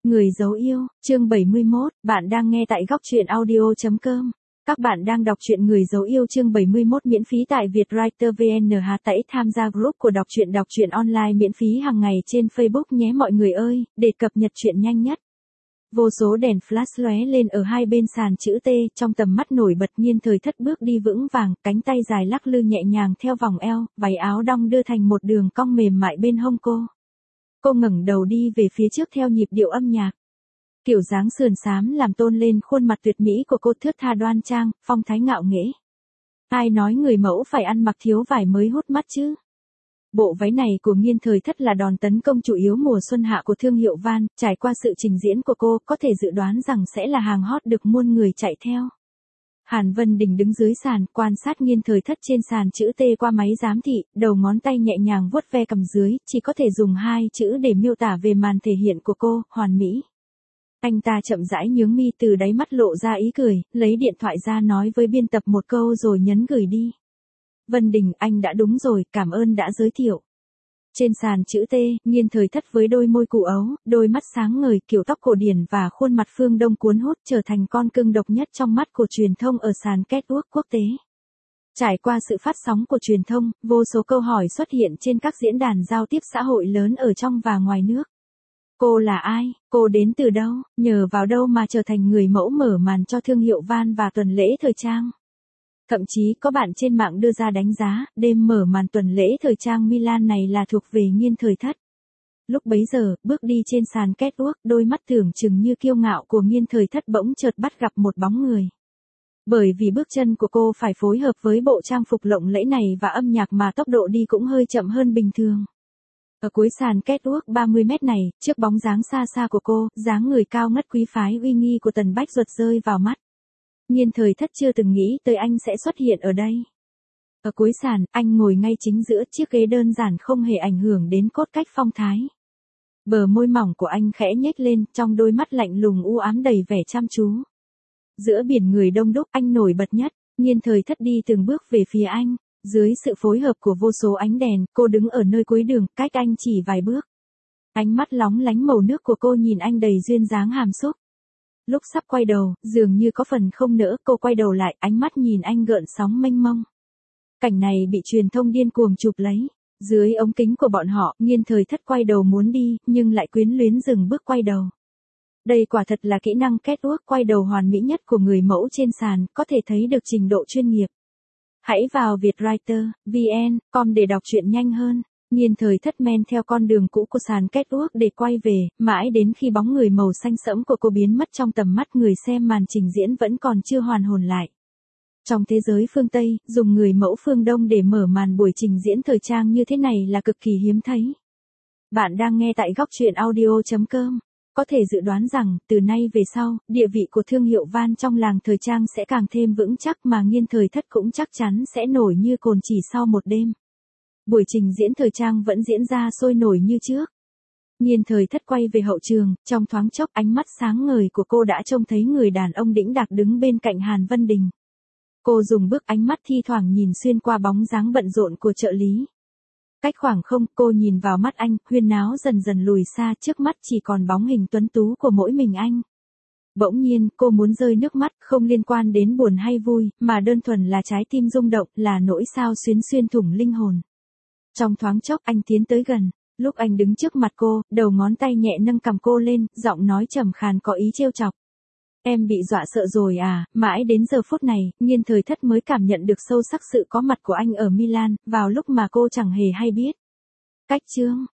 Người dấu yêu, chương 71, bạn đang nghe tại góc truyện audio.com. Các bạn đang đọc truyện Người dấu yêu chương 71 miễn phí tại Vietwriter VN. Hãy tham gia group của đọc truyện online miễn phí hàng ngày trên Facebook nhé mọi người ơi, để cập nhật truyện nhanh nhất. Vô số đèn flash lóe lên ở hai bên sàn chữ T, trong tầm mắt nổi bật Nhiên Thời Thất bước đi vững vàng, cánh tay dài lắc lư nhẹ nhàng theo vòng eo, váy áo đong đưa thành một đường cong mềm mại bên hông cô. Cô ngẩng đầu đi về phía trước theo nhịp điệu âm nhạc. Kiểu dáng sườn xám làm tôn lên khuôn mặt tuyệt mỹ của cô thướt tha đoan trang, phong thái ngạo nghễ. Ai nói người mẫu phải ăn mặc thiếu vải mới hút mắt chứ? Bộ váy này của Nhiên Thời Thất là đòn tấn công chủ yếu mùa xuân hạ của thương hiệu Van, trải qua sự trình diễn của cô, có thể dự đoán rằng sẽ là hàng hot được muôn người chạy theo. Hàn Vân Đình đứng dưới sàn, quan sát Nhiên Thời Thất trên sàn chữ T qua máy giám thị, đầu ngón tay nhẹ nhàng vuốt ve cằm dưới, chỉ có thể dùng hai chữ để miêu tả về màn thể hiện của cô, hoàn mỹ. Anh ta chậm rãi nhướng mi, từ đáy mắt lộ ra ý cười, lấy điện thoại ra nói với biên tập một câu rồi nhấn gửi đi. Vân Đình, anh đã đúng rồi, cảm ơn đã giới thiệu. Trên sàn chữ T, Nhiên Thời Thất với đôi môi củ ấu, đôi mắt sáng ngời, kiểu tóc cổ điển và khuôn mặt phương Đông cuốn hút trở thành con cưng độc nhất trong mắt của truyền thông ở sàn catwalk quốc tế. Trải qua sự phát sóng của truyền thông, vô số câu hỏi xuất hiện trên các diễn đàn giao tiếp xã hội lớn ở trong và ngoài nước. Cô là ai? Cô đến từ đâu? Nhờ vào đâu mà trở thành người mẫu mở màn cho thương hiệu Van và tuần lễ thời trang? Thậm chí có bạn trên mạng đưa ra đánh giá, đêm mở màn tuần lễ thời trang Milan này là thuộc về Nhiên Thời Thất. Lúc bấy giờ, bước đi trên sàn catwalk, đôi mắt tưởng chừng như kiêu ngạo của Nhiên Thời Thất bỗng chợt bắt gặp một bóng người. Bởi vì bước chân của cô phải phối hợp với bộ trang phục lộng lẫy này và âm nhạc mà tốc độ đi cũng hơi chậm hơn bình thường. Ở cuối sàn catwalk 30 mét này, trước bóng dáng xa xa của cô, dáng người cao ngất quý phái uy nghi của Tần Bách Duật rơi vào mắt. Nhiên Thời Thất chưa từng nghĩ tới anh sẽ xuất hiện ở đây. Ở cuối sàn, anh ngồi ngay chính giữa chiếc ghế đơn giản không hề ảnh hưởng đến cốt cách phong thái. Bờ môi mỏng của anh khẽ nhếch lên, trong đôi mắt lạnh lùng u ám đầy vẻ chăm chú. Giữa biển người đông đúc, anh nổi bật nhất. Nhiên Thời Thất đi từng bước về phía anh. Dưới sự phối hợp của vô số ánh đèn, cô đứng ở nơi cuối đường, cách anh chỉ vài bước. Ánh mắt lóng lánh màu nước của cô nhìn anh đầy duyên dáng hàm xúc. Lúc sắp quay đầu, dường như có phần không nỡ, cô quay đầu lại, ánh mắt nhìn anh gợn sóng mênh mông. Cảnh này bị truyền thông điên cuồng chụp lấy. Dưới ống kính của bọn họ, Nhiên Thời Thất quay đầu muốn đi, nhưng lại quyến luyến dừng bước quay đầu. Đây quả thật là kỹ năng catwalk quay đầu hoàn mỹ nhất của người mẫu trên sàn, có thể thấy được trình độ chuyên nghiệp. Hãy vào Vietwriter VN.com để đọc truyện nhanh hơn. Nhiên Thời Thất men theo con đường cũ của sàn catwalk để quay về, mãi đến khi bóng người màu xanh sẫm của cô biến mất trong tầm mắt người xem, màn trình diễn vẫn còn chưa hoàn hồn lại. Trong thế giới phương Tây, dùng người mẫu phương Đông để mở màn buổi trình diễn thời trang như thế này là cực kỳ hiếm thấy. Bạn đang nghe tại góc truyện audio.com. Có thể dự đoán rằng, từ nay về sau, địa vị của thương hiệu Van trong làng thời trang sẽ càng thêm vững chắc, mà Nhiên Thời Thất cũng chắc chắn sẽ nổi như cồn chỉ sau một đêm. Buổi trình diễn thời trang vẫn diễn ra sôi nổi như trước. Nhiên Thời Thất quay về hậu trường, trong thoáng chốc ánh mắt sáng ngời của cô đã trông thấy người đàn ông đĩnh đạc đứng bên cạnh Hàn Vân Đình. Cô dùng bước ánh mắt thi thoảng nhìn xuyên qua bóng dáng bận rộn của trợ lý. Cách khoảng không, cô nhìn vào mắt anh, huyên náo dần dần lùi xa, trước mắt chỉ còn bóng hình tuấn tú của mỗi mình anh. Bỗng nhiên, cô muốn rơi nước mắt, không liên quan đến buồn hay vui, mà đơn thuần là trái tim rung động, là nỗi sao xuyến xuyên thủng linh hồn. Trong thoáng chốc, anh tiến tới gần. Lúc anh đứng trước mặt cô, đầu ngón tay nhẹ nâng cằm cô lên, giọng nói trầm khàn có ý trêu chọc. Em bị dọa sợ rồi à? Mãi đến giờ phút này, Nhiên Thời Thất mới cảm nhận được sâu sắc sự có mặt của anh ở Milan, vào lúc mà cô chẳng hề hay biết. Cách chương